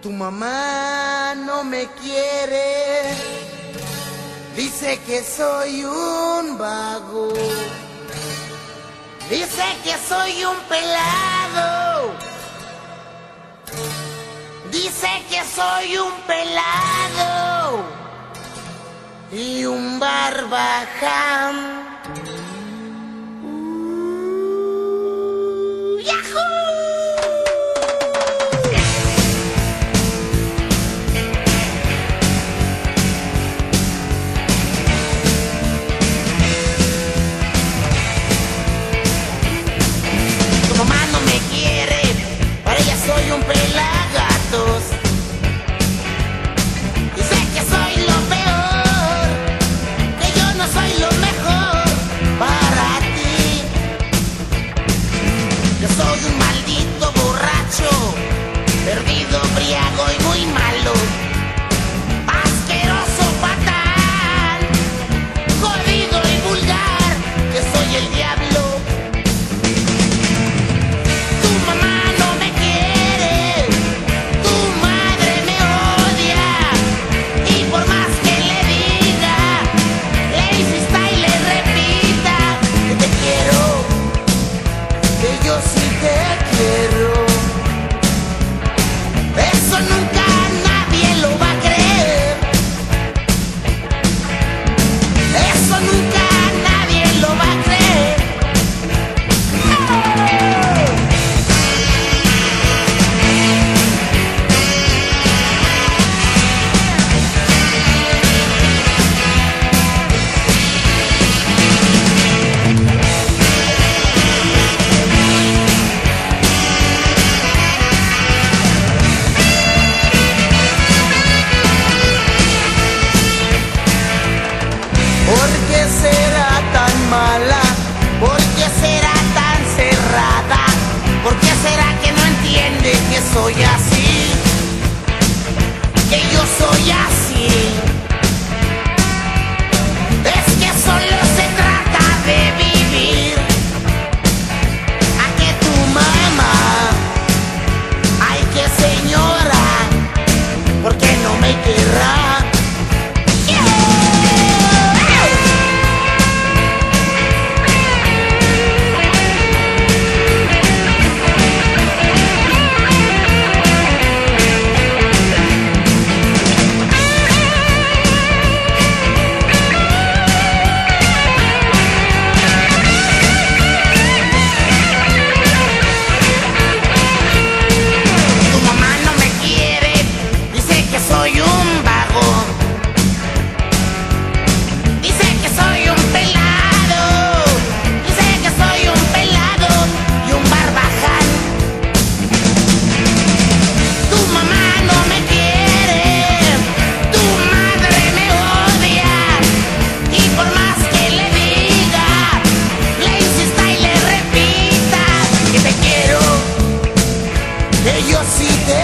Tu mamá no me quiere, dice que soy un vago, dice que soy un pelado, dice que soy un pelado y un barbaján. Soy un pelagatos y sé que soy lo peor, que yo no soy lo mejor para ti. Yo soy un maldito borracho, perdido, briago y muy malo, asqueroso, fatal, jodido y vulgar, que soy el diablo. Tu mamá no me quiere, tu madre me odia, y por más que le diga, le insista y le repita que te quiero, que yo sí te quiero. Eso nunca nadie lo va a creer, eso nunca nadie lo va a creer. ¿Por qué será tan mala? ¿Por qué será tan cerrada? ¿Por qué será que no entiende que soy así? Que yo soy así. Es que solo se trata de vivir. A que tu mamá, ay que señora, ¿por qué no me querrá? Yo sí te